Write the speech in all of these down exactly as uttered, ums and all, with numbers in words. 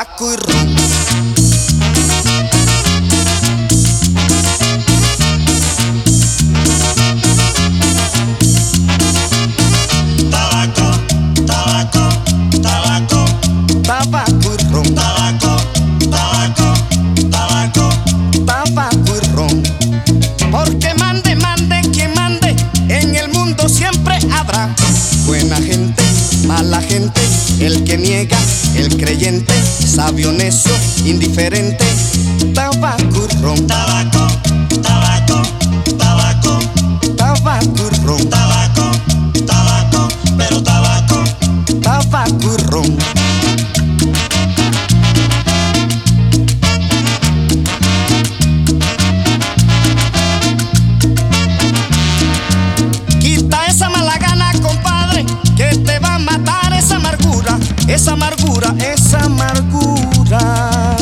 tabaco y ron. Tabaco, tabaco, tabaco, Tabaco y ron. tabaco, tabaco, tabaco, Tabaco y ron. Porque mande, mande, quien mande, en el mundo siempre habrá buena gente, mala gente, el que niega, el creyente, sabio, necio, indiferente. Tabaco y ron. tabaco, tabaco, tabaco, Tabaco y ron. tabaco, tabaco, pero tabaco. Tabaco y ron. Quita esa mala gana, compadre, que te va a matar esa amargura, esa amargura, esa amargura.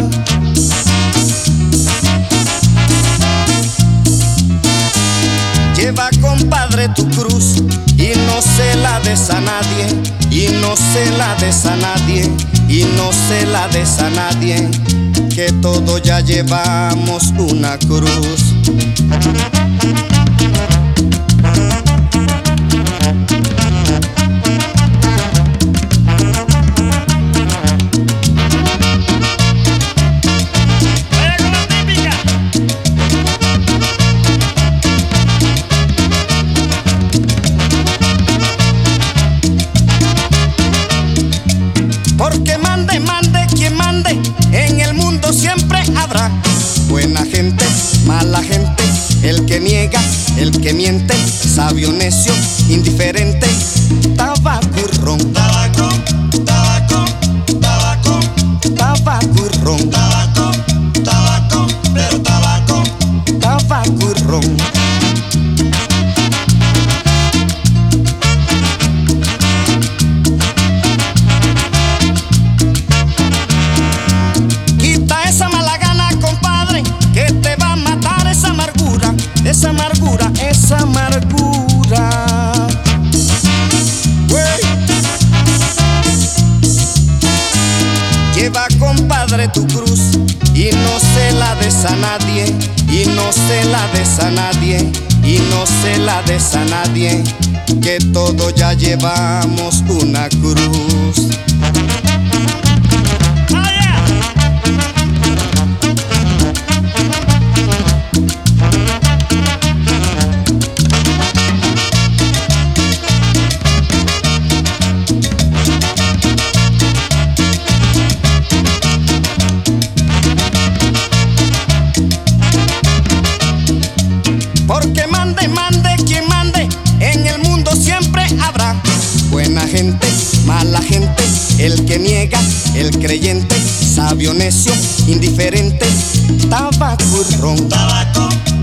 Lleva, compadre, tu cruz y no se la des a nadie, y no se la des a nadie, y no se la des a nadie, que todos ya llevamos una cruz. Porque mande, mande, quien mande, en el mundo siempre habrá buena gente, mala gente, el que niega, el que miente, sabio, necio, indiferente. Tabaco y ron. Tabaco, tabaco, tabaco, Tabaco y ron. tabaco, tabaco, pero tabaco. Tabaco y ron. Quita esa mala gana, compadre, que te va a matar esa amargura, esa amargura, esa amargura. Wey. Lleva, compadre, tu cruz y no se la des a nadie, y no se la des a nadie, y no se la des a nadie, que todos ya llevamos una cruz. Porque mande, mande, quien mande, en el mundo siempre habrá buena gente, mala gente, el que niega, el creyente, sabio, necio, indiferente. Tabaco y ron. Tabaco,